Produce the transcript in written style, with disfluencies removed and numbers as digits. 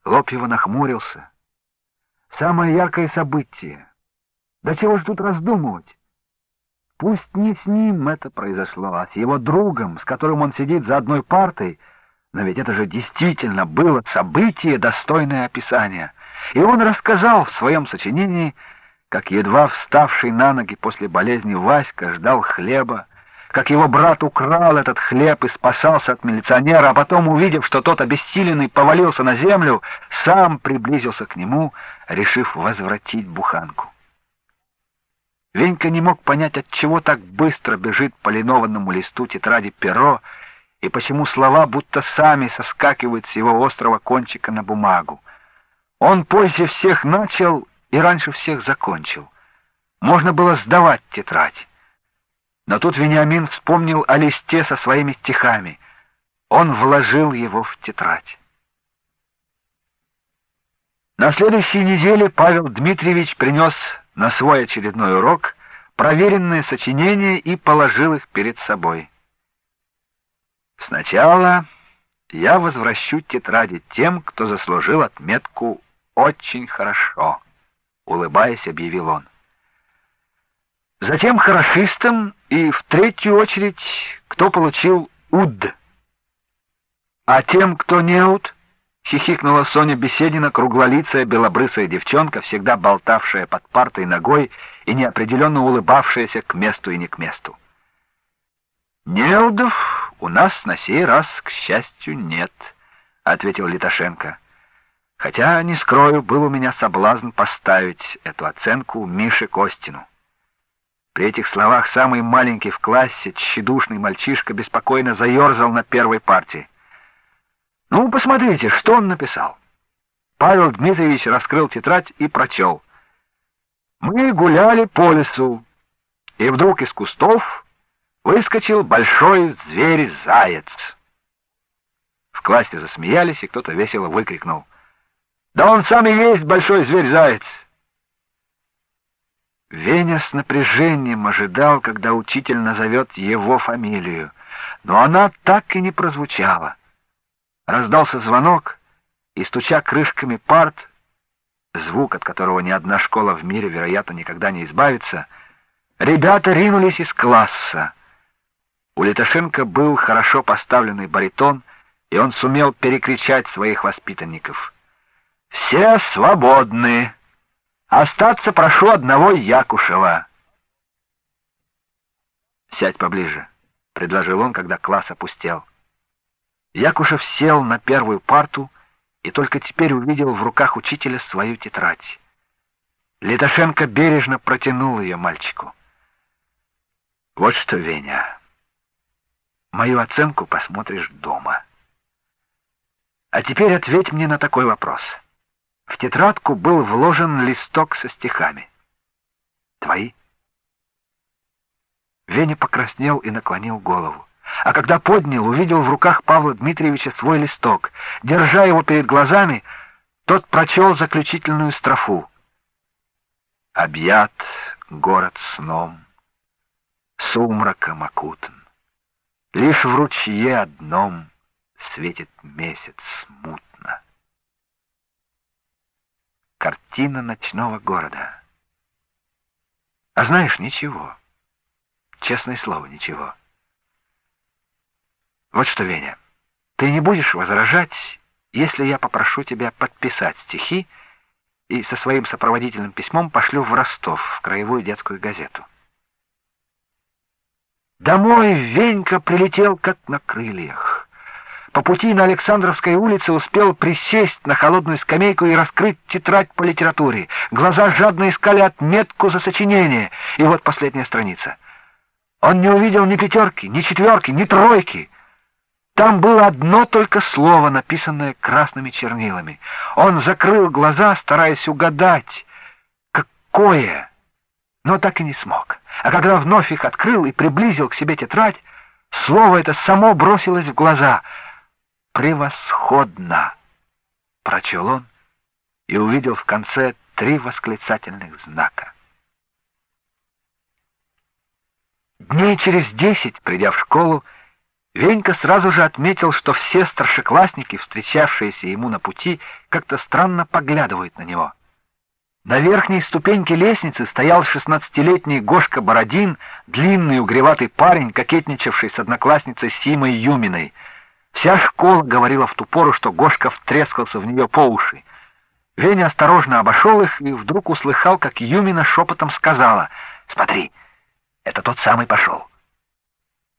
Лоб его нахмурился. Самое яркое событие. Да чего ж тут раздумывать? Пусть не с ним это произошло, а с его другом, с которым он сидит за одной партой, но ведь это же действительно было событие, достойное описания. И он рассказал в своем сочинении, как едва вставший на ноги после болезни Васька ждал хлеба, как его брат украл этот хлеб и спасался от милиционера, а потом, увидев, что тот обессиленный повалился на землю, сам приблизился к нему, решив возвратить буханку. Венька не мог понять, отчего так быстро бежит по линованному листу тетради перо, и почему слова будто сами соскакивают с его острого кончика на бумагу. Он позже всех начал и раньше всех закончил. Можно было сдавать тетрадь. Но тут Вениамин вспомнил о листе со своими стихами. Он вложил его в тетрадь. На следующей неделе Павел Дмитриевич принес на свой очередной урок проверенные сочинения и положил их перед собой. «Сначала я возвращу тетради тем, кто заслужил отметку «очень хорошо», — улыбаясь, объявил он. Затем хорошистам и, в третью очередь, кто получил УД. А тем, кто не УД, хихикнула Соня Беседина, круглолицая белобрысая девчонка, всегда болтавшая под партой ногой и неопределенно улыбавшаяся к месту и не к месту. «Неудов у нас на сей раз, к счастью, нет», — ответил Литошенко. «Хотя, не скрою, был у меня соблазн поставить эту оценку Мише Костину». При этих словах самый маленький в классе, тщедушный мальчишка, беспокойно заерзал на первой партии. «Ну, посмотрите, что он написал». Павел Дмитриевич раскрыл тетрадь и прочел. «Мы гуляли по лесу, и вдруг из кустов выскочил большой зверь-заяц». В классе засмеялись, и кто-то весело выкрикнул: «Да он сам и есть большой зверь-заяц!» Веня с напряжением ожидал, когда учитель назовет его фамилию, но она так и не прозвучала. Раздался звонок, и, стуча крышками парт, звук, от которого ни одна школа в мире, вероятно, никогда не избавится, ребята ринулись из класса. У Литошенко был хорошо поставленный баритон, и он сумел перекричать своих воспитанников. «Все свободны! Остаться прошу одного Якушева». «Сядь поближе», — предложил он, когда класс опустел. Якушев сел на первую парту и только теперь увидел в руках учителя свою тетрадь. Литошенко бережно протянул ее мальчику. «Вот что, Веня, мою оценку посмотришь дома. А теперь ответь мне на такой вопрос. В тетрадку был вложен листок со стихами. Твои?» Веня покраснел и наклонил голову. А когда поднял, увидел в руках Павла Дмитриевича свой листок. Держа его перед глазами, тот прочел заключительную строфу. «Объят город сном, сумраком окутан. Лишь в ручье одном светит месяц смутно». Картина ночного города. А знаешь, ничего. Честное слово, ничего. Вот что, Веня, ты не будешь возражать, если я попрошу тебя подписать стихи и со своим сопроводительным письмом пошлю в Ростов, в краевую детскую газету. Домой Венька прилетел как на крыльях. По пути на Александровской улице успел присесть на холодную скамейку и раскрыть тетрадь по литературе. Глаза жадно искали отметку за сочинение. И вот последняя страница. Он не увидел ни пятерки, ни четверки, ни тройки. Там было одно только слово, написанное красными чернилами. Он закрыл глаза, стараясь угадать, какое, но так и не смог. А когда вновь их открыл и приблизил к себе тетрадь, слово это само бросилось в глаза. «Превосходно!» — прочел он и увидел в конце 3 восклицательных знака. Дней через 10, придя в школу, Венька сразу же отметил, что все старшеклассники, встречавшиеся ему на пути, как-то странно поглядывают на него. На верхней ступеньке лестницы стоял 16-летний Гошка Бородин, длинный угреватый парень, кокетничавший с одноклассницей Симой Юминой. Вся школа говорила в ту пору, что Гошка втрескался в нее по уши. Веня осторожно обошел их и вдруг услыхал, как Юмина шепотом сказала: «Смотри, это тот самый пошел».